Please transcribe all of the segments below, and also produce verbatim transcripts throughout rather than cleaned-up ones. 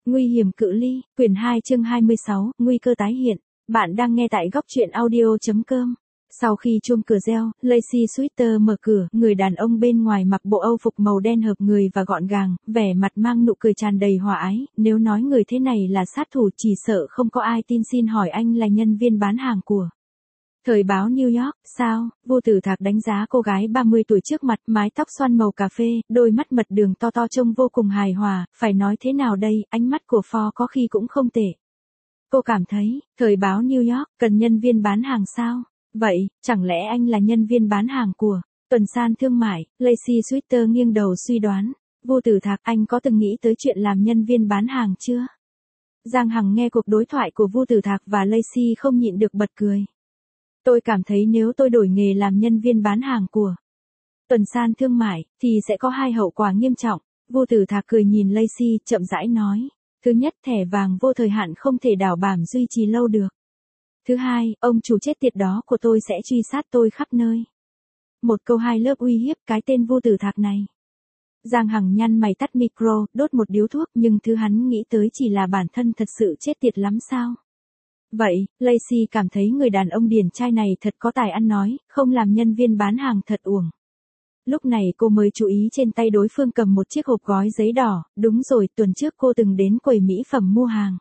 Nguy hiểm cự ly, quyển hai chương hai mươi sáu, nguy cơ tái hiện. Bạn đang nghe tại góc truyện audio.com. Sau khi chuông cửa reo, Lacey Sweater mở cửa, người đàn ông bên ngoài mặc bộ âu phục màu đen hợp người và gọn gàng, vẻ mặt mang nụ cười tràn đầy hòa ái, nếu nói người thế này là sát thủ chỉ sợ không có ai tin. Xin hỏi anh là nhân viên bán hàng của Thời báo New York, sao? Vô Tử Thạc đánh giá cô gái ba mươi tuổi trước mặt, mái tóc xoăn màu cà phê, đôi mắt mật đường to to trông vô cùng hài hòa, phải nói thế nào đây, ánh mắt của Ford có khi cũng không tệ. Cô cảm thấy, Thời báo New York, cần nhân viên bán hàng sao? Vậy, chẳng lẽ anh là nhân viên bán hàng của Tuần San Thương mại? Lacey Sweater nghiêng đầu suy đoán. Vô Tử Thạc, anh có từng nghĩ tới chuyện làm nhân viên bán hàng chưa? Giang Hằng nghe cuộc đối thoại của Vô Tử Thạc và Lacey không nhịn được bật cười. Tôi cảm thấy nếu tôi đổi nghề làm nhân viên bán hàng của Tuần San Thương mại, thì sẽ có hai hậu quả nghiêm trọng. Vô Tử Thạc cười nhìn Lacey, chậm rãi nói. Thứ nhất, thẻ vàng vô thời hạn không thể đảm bảo duy trì lâu được. Thứ hai, ông chủ chết tiệt đó của tôi sẽ truy sát tôi khắp nơi. Một câu hai lớp uy hiếp cái tên Vô Tử Thạc này. Giang Hằng nhăn mày tắt micro, đốt một điếu thuốc, nhưng thứ hắn nghĩ tới chỉ là bản thân thật sự chết tiệt lắm sao? Vậy, Lacey cảm thấy người đàn ông điển trai này thật có tài ăn nói, không làm nhân viên bán hàng thật uổng. Lúc này cô mới chú ý trên tay đối phương cầm một chiếc hộp gói giấy đỏ, đúng rồi, tuần trước cô từng đến quầy mỹ phẩm mua hàng.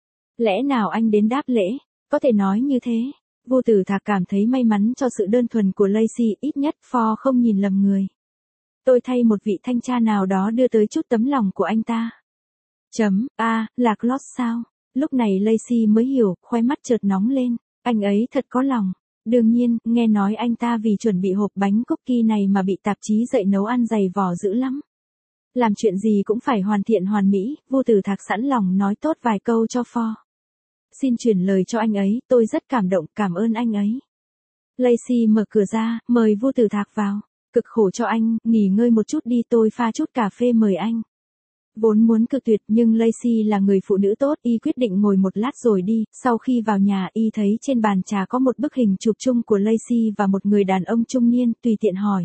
Lẽ nào anh đến đáp lễ? Có thể nói như thế. Vô Tử Thạc cảm thấy may mắn cho sự đơn thuần của Lacey, ít nhất Ford không nhìn lầm người. Tôi thay một vị thanh tra nào đó đưa tới chút tấm lòng của anh ta. Chấm, a, là Claude sao? Lúc này Lacey mới hiểu, khoe mắt chợt nóng lên, anh ấy thật có lòng. Đương nhiên, nghe nói anh ta vì chuẩn bị hộp bánh cookie này mà bị tạp chí dạy nấu ăn dày vò dữ lắm. Làm chuyện gì cũng phải hoàn thiện hoàn mỹ, Vô Tử Thạc sẵn lòng nói tốt vài câu cho Ford. Xin chuyển lời cho anh ấy, tôi rất cảm động, cảm ơn anh ấy. Lacey mở cửa ra, mời Vô Tử Thạc vào. Cực khổ cho anh, nghỉ ngơi một chút đi, tôi pha chút cà phê mời anh. Vốn muốn cự tuyệt nhưng Lacey là người phụ nữ tốt, y quyết định ngồi một lát rồi đi. Sau khi vào nhà, y thấy trên bàn trà có một bức hình chụp chung của Lacey và một người đàn ông trung niên, tùy tiện hỏi.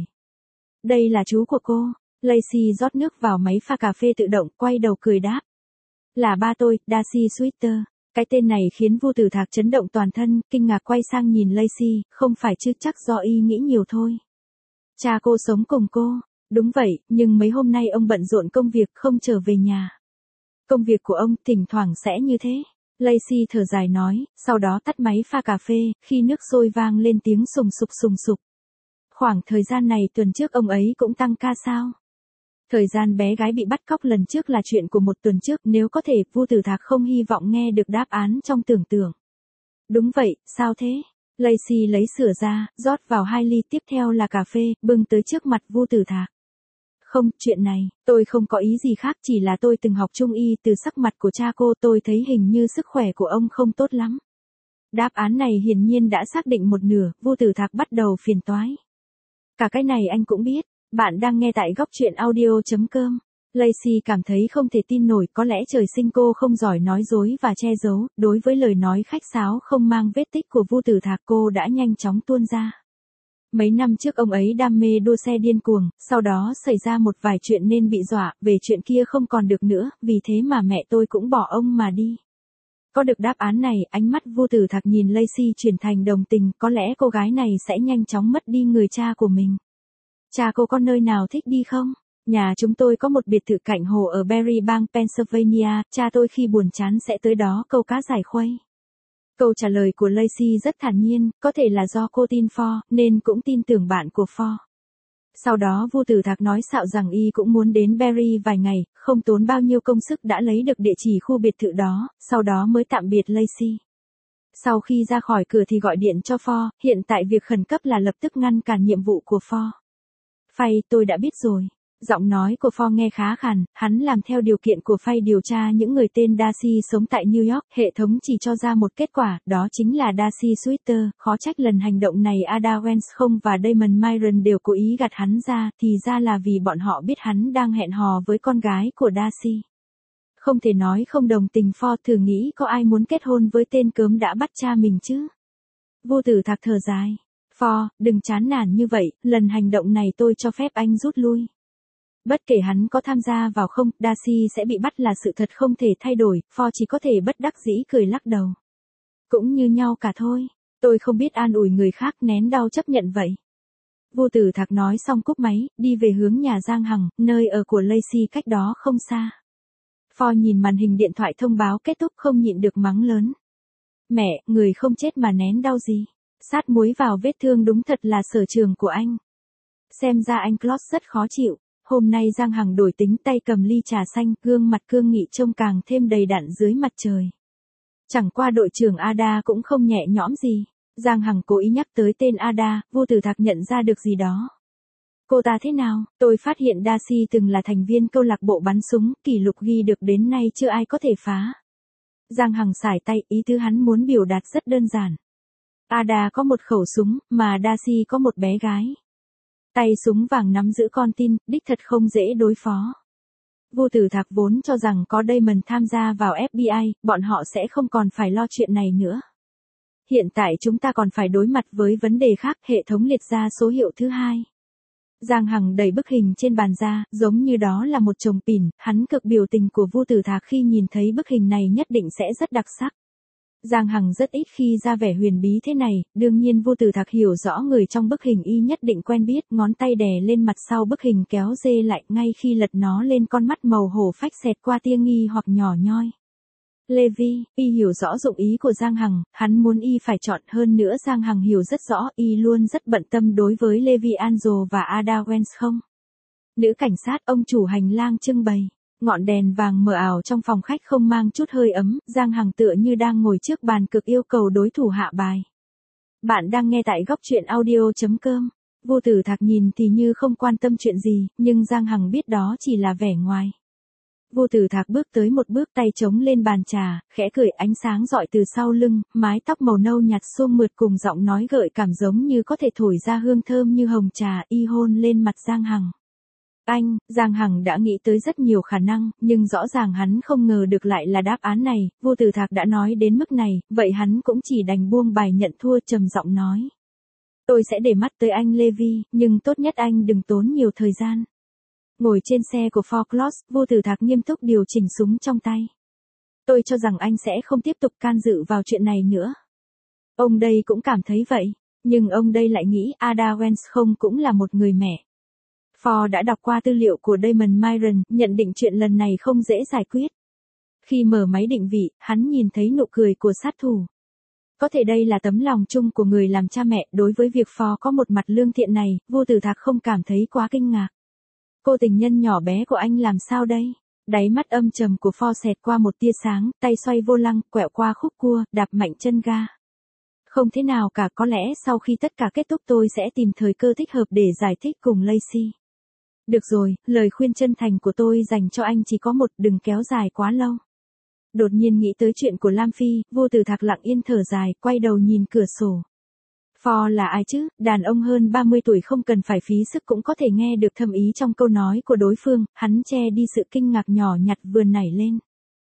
Đây là chú của cô. Lacey rót nước vào máy pha cà phê tự động, quay đầu cười đáp. Là ba tôi, Darcy Sweater. Cái tên này khiến Vô Tử Thạc chấn động toàn thân, kinh ngạc quay sang nhìn Lacey, không phải chứ, chắc do y nghĩ nhiều thôi. Cha cô sống cùng cô. Đúng vậy, nhưng mấy hôm nay ông bận rộn công việc không trở về nhà. Công việc của ông thỉnh thoảng sẽ như thế. Lacey thở dài nói, sau đó tắt máy pha cà phê, khi nước sôi vang lên tiếng sùng sục sùng sục. Khoảng thời gian này tuần trước ông ấy cũng tăng ca sao? Thời gian bé gái bị bắt cóc lần trước là chuyện của một tuần trước, nếu có thể, Vô Tử Thạc không hy vọng nghe được đáp án trong tưởng tượng. Đúng vậy, sao thế? Lacey lấy sữa ra, rót vào hai ly, tiếp theo là cà phê, bưng tới trước mặt Vô Tử Thạc. Không, chuyện này, tôi không có ý gì khác, chỉ là tôi từng học trung y, từ sắc mặt của cha cô tôi thấy hình như sức khỏe của ông không tốt lắm. Đáp án này hiển nhiên đã xác định một nửa, Vô Tử Thạc bắt đầu phiền toái. Cả cái này anh cũng biết, bạn đang nghe tại góc truyện audio.com. Lacey cảm thấy không thể tin nổi, có lẽ trời sinh cô không giỏi nói dối và che giấu, đối với lời nói khách sáo không mang vết tích của Vô Tử Thạc cô đã nhanh chóng tuôn ra. Mấy năm trước ông ấy đam mê đua xe điên cuồng, sau đó xảy ra một vài chuyện nên bị dọa, về chuyện kia không còn được nữa, vì thế mà mẹ tôi cũng bỏ ông mà đi. Có được đáp án này, ánh mắt Vô Tử Thạc nhìn Lacey chuyển thành đồng tình, có lẽ cô gái này sẽ nhanh chóng mất đi người cha của mình. Cha cô có nơi nào thích đi không? Nhà chúng tôi có một biệt thự cạnh hồ ở Berry bang Pennsylvania, cha tôi khi buồn chán sẽ tới đó câu cá giải khuây. Câu trả lời của Lacey rất thản nhiên, có thể là do cô tin Ford, nên cũng tin tưởng bạn của Ford. Sau đó Vô Tử Thạc nói xạo rằng y cũng muốn đến Berry vài ngày, không tốn bao nhiêu công sức đã lấy được địa chỉ khu biệt thự đó, sau đó mới tạm biệt Lacey. Sau khi ra khỏi cửa thì gọi điện cho Ford, hiện tại việc khẩn cấp là lập tức ngăn cản nhiệm vụ của Ford. Phay, tôi đã biết rồi. Giọng nói của Ford nghe khá khàn, hắn làm theo điều kiện của Phay điều tra những người tên Darcy sống tại New York, hệ thống chỉ cho ra một kết quả, đó chính là Darcy Sweater, khó trách lần hành động này Ada Wenscombe và Damon Myron đều cố ý gạt hắn ra, thì ra là vì bọn họ biết hắn đang hẹn hò với con gái của Darcy. Không thể nói không đồng tình, Ford thử nghĩ có ai muốn kết hôn với tên cớm đã bắt cha mình chứ. Vô Tử Thạc thở dài. Ford, đừng chán nản như vậy, lần hành động này tôi cho phép anh rút lui. Bất kể hắn có tham gia vào không, Darcy sẽ bị bắt là sự thật không thể thay đổi, Ford chỉ có thể bất đắc dĩ cười lắc đầu. Cũng như nhau cả thôi, tôi không biết an ủi người khác, nén đau chấp nhận vậy. Vô Tử Thạc nói xong cúp máy, đi về hướng nhà Giang Hằng, nơi ở của Lacey cách đó không xa. Ford nhìn màn hình điện thoại thông báo kết thúc không nhịn được mắng lớn. Mẹ, người không chết mà nén đau gì. Sát muối vào vết thương đúng thật là sở trường của anh. Xem ra anh Claude rất khó chịu. Hôm nay Giang Hằng đổi tính, tay cầm ly trà xanh, gương mặt cương nghị trông càng thêm đầy đặn dưới mặt trời. Chẳng qua đội trưởng Ada cũng không nhẹ nhõm gì. Giang Hằng cố ý nhắc tới tên Ada, Vô Tử Thạc nhận ra được gì đó. Cô ta thế nào? Tôi phát hiện Darcy từng là thành viên câu lạc bộ bắn súng, kỷ lục ghi được đến nay chưa ai có thể phá. Giang Hằng sải tay, ý tứ hắn muốn biểu đạt rất đơn giản. Ada có một khẩu súng, mà Darcy có một bé gái. Tay súng vàng nắm giữ con tin, đích thật không dễ đối phó. Vô Tử Thạc vốn cho rằng có Damon tham gia vào ép bê i, bọn họ sẽ không còn phải lo chuyện này nữa. Hiện tại chúng ta còn phải đối mặt với vấn đề khác, hệ thống liệt ra số hiệu thứ hai. Giang Hằng đẩy bức hình trên bàn ra, giống như đó là một chồng pìn, hắn cực biểu tình của Vô Tử Thạc khi nhìn thấy bức hình này nhất định sẽ rất đặc sắc. Giang Hằng rất ít khi ra vẻ huyền bí thế này, đương nhiên Vô Tử Thạc hiểu rõ người trong bức hình y nhất định quen biết, ngón tay đè lên mặt sau bức hình kéo dê lại, ngay khi lật nó lên con mắt màu hổ phách xẹt qua tia nghi hoặc nhỏ nhoi. Levi, y hiểu rõ dụng ý của Giang Hằng, hắn muốn y phải chọn, hơn nữa Giang Hằng hiểu rất rõ, y luôn rất bận tâm đối với Levi Angel và Ada Wens không. Nữ cảnh sát, ông chủ hành lang trưng bày. Ngọn đèn vàng mờ ảo trong phòng khách không mang chút hơi ấm, Giang Hằng tựa như đang ngồi trước bàn cực yêu cầu đối thủ hạ bài. Bạn đang nghe tại góc truyện audio.com. Vô Tử Thạc nhìn thì như không quan tâm chuyện gì, nhưng Giang Hằng biết đó chỉ là vẻ ngoài. Vô Tử Thạc bước tới một bước, tay chống lên bàn trà, khẽ cười, ánh sáng rọi từ sau lưng, mái tóc màu nâu nhạt xuông mượt cùng giọng nói gợi cảm giống như có thể thổi ra hương thơm như hồng trà, y hôn lên mặt Giang Hằng. Anh, Giang Hằng đã nghĩ tới rất nhiều khả năng, nhưng rõ ràng hắn không ngờ được lại là đáp án này. Vô Tử Thạc đã nói đến mức này, vậy hắn cũng chỉ đành buông bài nhận thua, trầm giọng nói. Tôi sẽ để mắt tới anh Levi, nhưng tốt nhất anh đừng tốn nhiều thời gian. Ngồi trên xe của Ford Claus, Vô Tử Thạc nghiêm túc điều chỉnh súng trong tay. Tôi cho rằng anh sẽ không tiếp tục can dự vào chuyện này nữa. Ông đây cũng cảm thấy vậy, nhưng ông đây lại nghĩ Ada Wens không cũng là một người mẹ. Ford đã đọc qua tư liệu của Damon Myron, nhận định chuyện lần này không dễ giải quyết. Khi mở máy định vị, hắn nhìn thấy nụ cười của sát thủ. Có thể đây là tấm lòng chung của người làm cha mẹ, đối với việc Ford có một mặt lương thiện này, Vô Tử Thạc không cảm thấy quá kinh ngạc. Cô tình nhân nhỏ bé của anh làm sao đây? Đáy mắt âm trầm của Ford xẹt qua một tia sáng, tay xoay vô lăng, quẹo qua khúc cua, đạp mạnh chân ga. Không thế nào cả, có lẽ sau khi tất cả kết thúc tôi sẽ tìm thời cơ thích hợp để giải thích cùng Lacey. Được rồi, lời khuyên chân thành của tôi dành cho anh chỉ có một, đừng kéo dài quá lâu. Đột nhiên nghĩ tới chuyện của Lam Phi, Vô Tử Thạc lặng yên thở dài, quay đầu nhìn cửa sổ. Ford là ai chứ, đàn ông hơn ba mươi tuổi không cần phải phí sức cũng có thể nghe được thâm ý trong câu nói của đối phương, hắn che đi sự kinh ngạc nhỏ nhặt vừa nảy lên.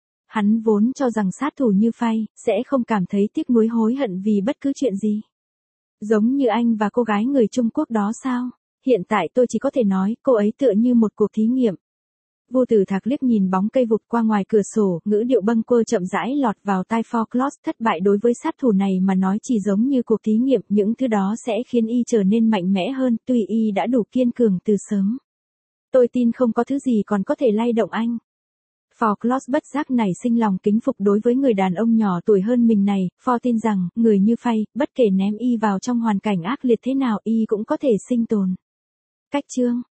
Hắn vốn cho rằng sát thủ như Phay, sẽ không cảm thấy tiếc nuối hối hận vì bất cứ chuyện gì. Giống như anh và cô gái người Trung Quốc đó sao? Hiện tại tôi chỉ có thể nói, cô ấy tựa như một cuộc thí nghiệm. Vô Tử Thạc liếc nhìn bóng cây vụt qua ngoài cửa sổ, ngữ điệu bâng quơ chậm rãi lọt vào tai Ford Claus, thất bại đối với sát thủ này mà nói chỉ giống như cuộc thí nghiệm, những thứ đó sẽ khiến y trở nên mạnh mẽ hơn, tuy y đã đủ kiên cường từ sớm. Tôi tin không có thứ gì còn có thể lay động anh. Ford Claus bất giác nảy sinh lòng kính phục đối với người đàn ông nhỏ tuổi hơn mình này, Ford tin rằng, người như Phay, bất kể ném y vào trong hoàn cảnh ác liệt thế nào y cũng có thể sinh tồn. Cách chương